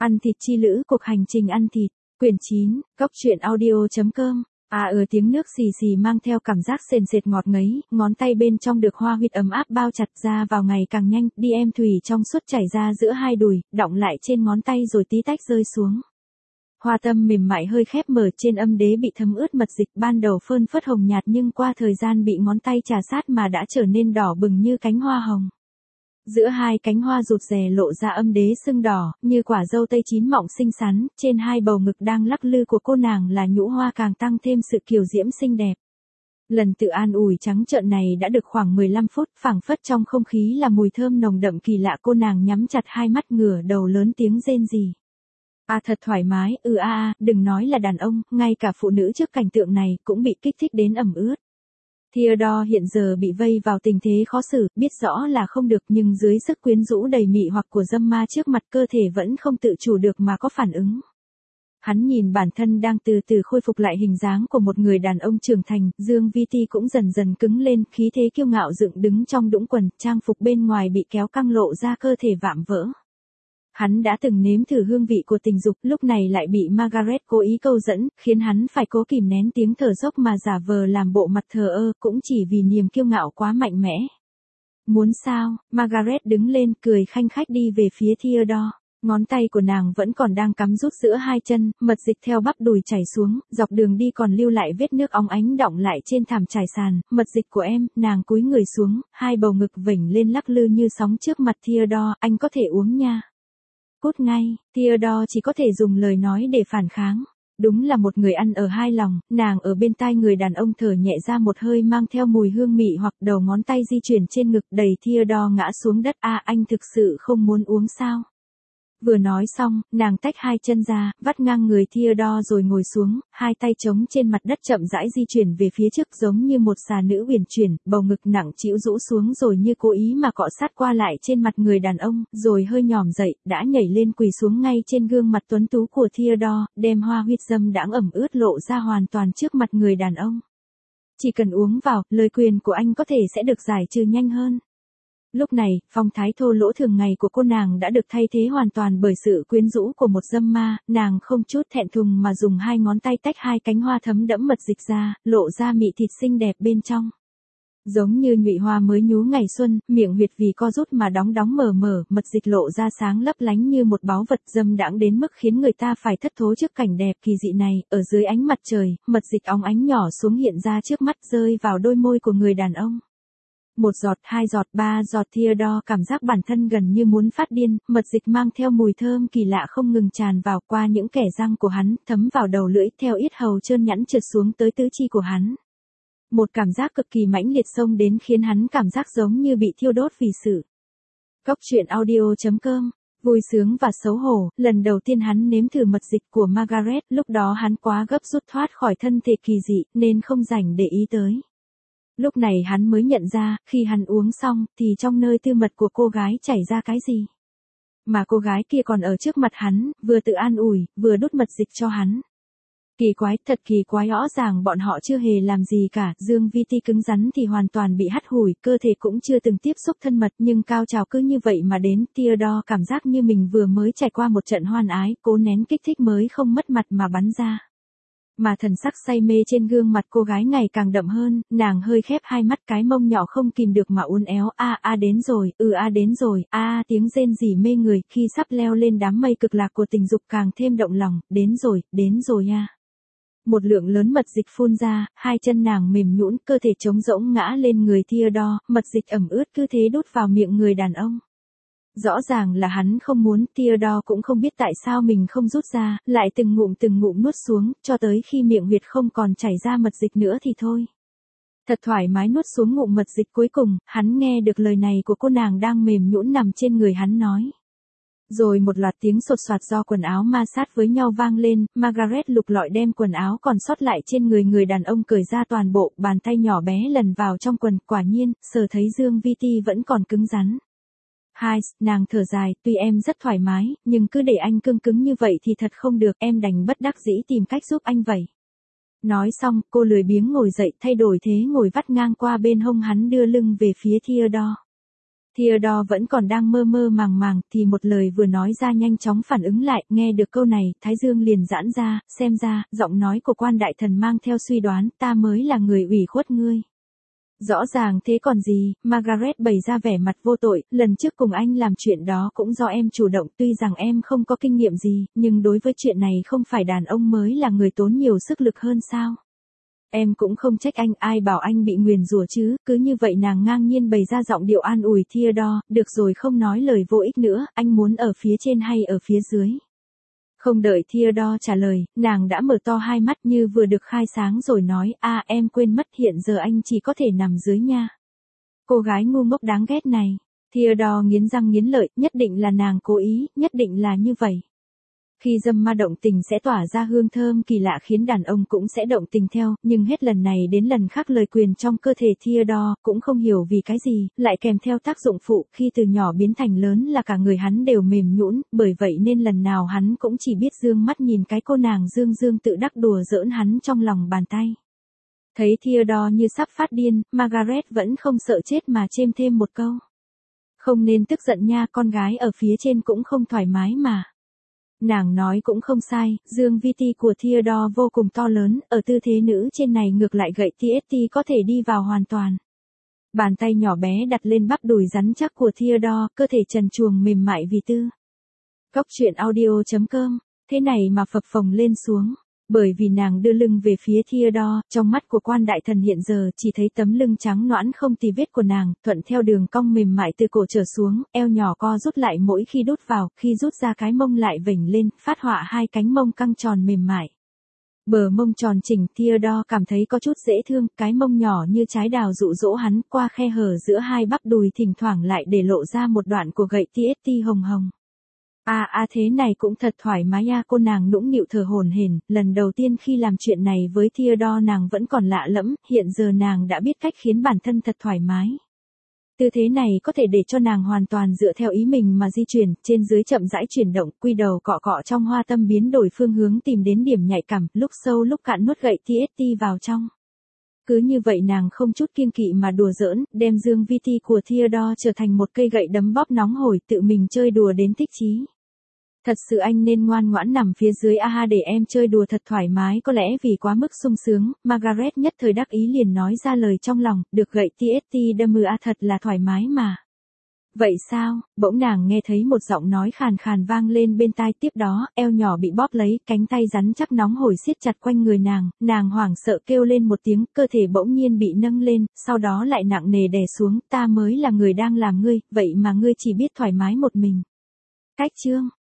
Ăn thịt chi lữ, cuộc hành trình ăn thịt, quyển 9, Cốc truyện audio.com. Tiếng nước xì xì mang theo cảm giác sền sệt ngọt ngấy, ngón tay bên trong được hoa huyệt ấm áp bao chặt ra vào ngày càng nhanh, đi em thủy trong suốt chảy ra giữa hai đùi, đọng lại trên ngón tay rồi tí tách rơi xuống. Hoa tâm mềm mại hơi khép mở trên âm đế bị thấm ướt mật dịch, ban đầu phơn phớt hồng nhạt nhưng qua thời gian bị ngón tay trà sát mà đã trở nên đỏ bừng như cánh hoa hồng. Giữa hai cánh hoa rụt rè lộ ra âm đế sưng đỏ, như quả dâu tây chín mọng xinh xắn, trên hai bầu ngực đang lắc lư của cô nàng là nhũ hoa càng tăng thêm sự kiều diễm xinh đẹp. Lần tự an ủi trắng trợn này đã được khoảng 15 phút, phảng phất trong không khí là mùi thơm nồng đậm kỳ lạ, cô nàng nhắm chặt hai mắt ngửa đầu lớn tiếng rên rỉ. Thật thoải mái, đừng nói là đàn ông, ngay cả phụ nữ trước cảnh tượng này cũng bị kích thích đến ẩm ướt. Theodore hiện giờ bị vây vào tình thế khó xử, biết rõ là không được nhưng dưới sức quyến rũ đầy mị hoặc của dâm ma trước mặt cơ thể vẫn không tự chủ được mà có phản ứng. Hắn nhìn bản thân đang từ từ khôi phục lại hình dáng của một người đàn ông trưởng thành, Dương Vi Ti cũng dần dần cứng lên, khí thế kiêu ngạo dựng đứng trong đũng quần, trang phục bên ngoài bị kéo căng lộ ra cơ thể vạm vỡ. Hắn đã từng nếm thử hương vị của tình dục, lúc này lại bị Margaret cố ý câu dẫn, khiến hắn phải cố kìm nén tiếng thở dốc mà giả vờ làm bộ mặt thờ ơ, cũng chỉ vì niềm kiêu ngạo quá mạnh mẽ. Muốn sao? Margaret đứng lên, cười khanh khách đi về phía Theodore. Ngón tay của nàng vẫn còn đang cắm rút giữa hai chân, mật dịch theo bắp đùi chảy xuống, dọc đường đi còn lưu lại vết nước óng ánh đọng lại trên thảm trải sàn. Mật dịch của em, nàng cúi người xuống, hai bầu ngực vểnh lên lắc lư như sóng trước mặt Theodore, anh có thể uống nha. Cút ngay, Theodore chỉ có thể dùng lời nói để phản kháng. Đúng là một người ăn ở hai lòng, nàng ở bên tai người đàn ông thở nhẹ ra một hơi mang theo mùi hương mị hoặc đầu ngón tay di chuyển trên ngực đẩy Theodore ngã xuống đất. Anh thực sự không muốn uống sao? Vừa nói xong, nàng tách hai chân ra, vắt ngang người Theodore rồi ngồi xuống, hai tay trống trên mặt đất chậm rãi di chuyển về phía trước giống như một xà nữ uyển chuyển, bầu ngực nặng trĩu rũ xuống rồi như cố ý mà cọ sát qua lại trên mặt người đàn ông, rồi hơi nhòm dậy, đã nhảy lên quỳ xuống ngay trên gương mặt tuấn tú của Theodore, đem hoa huyết dâm đãng ẩm ướt lộ ra hoàn toàn trước mặt người đàn ông. Chỉ cần uống vào, lời quyền của anh có thể sẽ được giải trừ nhanh hơn. Lúc này, phong thái thô lỗ thường ngày của cô nàng đã được thay thế hoàn toàn bởi sự quyến rũ của một dâm ma, nàng không chút thẹn thùng mà dùng hai ngón tay tách hai cánh hoa thấm đẫm mật dịch ra, lộ ra mị thịt xinh đẹp bên trong. Giống như nhụy hoa mới nhú ngày xuân, miệng huyệt vì co rút mà đóng mở, mật dịch lộ ra sáng lấp lánh như một báu vật dâm đãng đến mức khiến người ta phải thất thố trước cảnh đẹp kỳ dị này, ở dưới ánh mặt trời, mật dịch óng ánh nhỏ xuống hiện ra trước mắt rơi vào đôi môi của người đàn ông. Một giọt, hai giọt, ba giọt, Theodore cảm giác bản thân gần như muốn phát điên, mật dịch mang theo mùi thơm kỳ lạ không ngừng tràn vào qua những kẽ răng của hắn, thấm vào đầu lưỡi, theo yết hầu trơn nhẵn trượt xuống tới tứ chi của hắn. Một cảm giác cực kỳ mãnh liệt xông đến khiến hắn cảm giác giống như bị thiêu đốt vì sự. Cốc truyện audio.com. Vui sướng và xấu hổ, lần đầu tiên hắn nếm thử mật dịch của Margaret, lúc đó hắn quá gấp rút thoát khỏi thân thể kỳ dị, nên không rảnh để ý tới. Lúc này hắn mới nhận ra, khi hắn uống xong, thì trong nơi tư mật của cô gái chảy ra cái gì. Mà cô gái kia còn ở trước mặt hắn, vừa tự an ủi, vừa đút mật dịch cho hắn. Kỳ quái, thật kỳ quái, rõ ràng bọn họ chưa hề làm gì cả, Dương Vi Ti cứng rắn thì hoàn toàn bị hắt hủi, cơ thể cũng chưa từng tiếp xúc thân mật nhưng cao trào cứ như vậy mà đến, Theodore cảm giác như mình vừa mới trải qua một trận hoan ái, cố nén kích thích mới không mất mặt mà bắn ra. Mà thần sắc say mê trên gương mặt cô gái ngày càng đậm hơn, nàng hơi khép hai mắt, cái mông nhỏ không kìm được mà uốn éo, đến rồi, đến rồi, tiếng rên rỉ mê người, khi sắp leo lên đám mây cực lạc của tình dục càng thêm động lòng, đến rồi. Một lượng lớn mật dịch phun ra, hai chân nàng mềm nhũn, cơ thể trống rỗng ngã lên người Theodore, mật dịch ẩm ướt cứ thế đút vào miệng người đàn ông. Rõ ràng là hắn không muốn, Theodore cũng không biết tại sao mình không rút ra, lại từng ngụm nuốt xuống, cho tới khi miệng huyệt không còn chảy ra mật dịch nữa thì thôi. Thật thoải mái nuốt xuống ngụm mật dịch cuối cùng, hắn nghe được lời này của cô nàng đang mềm nhũn nằm trên người hắn nói. Rồi một loạt tiếng sột soạt do quần áo ma sát với nhau vang lên, Margaret lục lọi đem quần áo còn sót lại trên người đàn ông cởi ra toàn bộ, bàn tay nhỏ bé lần vào trong quần, quả nhiên, sờ thấy Dương Vi Ti vẫn còn cứng rắn. Nàng thở dài, tuy em rất thoải mái, nhưng cứ để anh cứng như vậy thì thật không được, em đành bất đắc dĩ tìm cách giúp anh vậy. Nói xong, cô lười biếng ngồi dậy, thay đổi thế ngồi vắt ngang qua bên hông hắn đưa lưng về phía Theodore. Theodore vẫn còn đang mơ mơ màng màng thì một lời vừa nói ra nhanh chóng phản ứng lại, nghe được câu này, thái dương liền giãn ra, xem ra, giọng nói của quan đại thần mang theo suy đoán, ta mới là người ủy khuất ngươi. Rõ ràng thế còn gì, Margaret bày ra vẻ mặt vô tội, lần trước cùng anh làm chuyện đó cũng do em chủ động, tuy rằng em không có kinh nghiệm gì, nhưng đối với chuyện này không phải đàn ông mới là người tốn nhiều sức lực hơn sao? Em cũng không trách anh, ai bảo anh bị nguyền rủa chứ, cứ như vậy nàng ngang nhiên bày ra giọng điệu an ủi Theodore, được rồi không nói lời vô ích nữa, anh muốn ở phía trên hay ở phía dưới. Không đợi Theodore trả lời, nàng đã mở to hai mắt như vừa được khai sáng rồi nói, em quên mất hiện giờ anh chỉ có thể nằm dưới nha. Cô gái ngu ngốc đáng ghét này. Theodore nghiến răng nghiến lợi, nhất định là nàng cố ý, nhất định là như vậy. Khi dâm ma động tình sẽ tỏa ra hương thơm kỳ lạ khiến đàn ông cũng sẽ động tình theo, nhưng hết lần này đến lần khác lời quyền trong cơ thể Theodore cũng không hiểu vì cái gì, lại kèm theo tác dụng phụ, khi từ nhỏ biến thành lớn là cả người hắn đều mềm nhũn, bởi vậy nên lần nào hắn cũng chỉ biết dương mắt nhìn cái cô nàng dương dương tự đắc đùa giỡn hắn trong lòng bàn tay. Thấy Theodore như sắp phát điên, Margaret vẫn không sợ chết mà chêm thêm một câu. Không nên tức giận nha, con gái ở phía trên cũng không thoải mái mà. Nàng nói cũng không sai, dương vi ti của Theodore vô cùng to lớn, ở tư thế nữ trên này ngược lại gậy TST có thể đi vào hoàn toàn. Bàn tay nhỏ bé đặt lên bắp đùi rắn chắc của Theodore, cơ thể trần truồng mềm mại vì tư. Cóc truyện audio.com, thế này mà phập phồng lên xuống. Bởi vì nàng đưa lưng về phía Theodore, trong mắt của quan đại thần hiện giờ chỉ thấy tấm lưng trắng nõn không tì vết của nàng, thuận theo đường cong mềm mại từ cổ trở xuống, eo nhỏ co rút lại mỗi khi đút vào, khi rút ra cái mông lại vểnh lên, phát họa hai cánh mông căng tròn mềm mại. Bờ mông tròn chỉnh, Theodore cảm thấy có chút dễ thương, cái mông nhỏ như trái đào dụ dỗ hắn, qua khe hở giữa hai bắp đùi thỉnh thoảng lại để lộ ra một đoạn của gậy TST hồng hồng. Thế này cũng thật thoải mái cô nàng nũng nịu thở hổn hển, lần đầu tiên khi làm chuyện này với Theodore nàng vẫn còn lạ lẫm, hiện giờ nàng đã biết cách khiến bản thân thật thoải mái. Tư thế này có thể để cho nàng hoàn toàn dựa theo ý mình mà di chuyển, trên dưới chậm rãi chuyển động, quy đầu cọ cọ trong hoa tâm biến đổi phương hướng tìm đến điểm nhạy cảm, lúc sâu lúc cạn nuốt gậy TST vào trong. Cứ như vậy nàng không chút kiêng kỵ mà đùa giỡn, đem dương vi ti của Theodore trở thành một cây gậy đấm bóp nóng hổi, tự mình chơi đùa đến thích chí. Thật sự anh nên ngoan ngoãn nằm phía dưới để em chơi đùa thật thoải mái, có lẽ vì quá mức sung sướng, Margaret nhất thời đắc ý liền nói ra lời trong lòng, được gậy TST đâm thật là thoải mái mà. Vậy sao, bỗng nàng nghe thấy một giọng nói khàn khàn vang lên bên tai, tiếp đó, eo nhỏ bị bóp lấy, cánh tay rắn chắc nóng hổi siết chặt quanh người nàng hoảng sợ kêu lên một tiếng, cơ thể bỗng nhiên bị nâng lên, sau đó lại nặng nề đè xuống, ta mới là người đang làm ngươi, vậy mà ngươi chỉ biết thoải mái một mình. Cách chương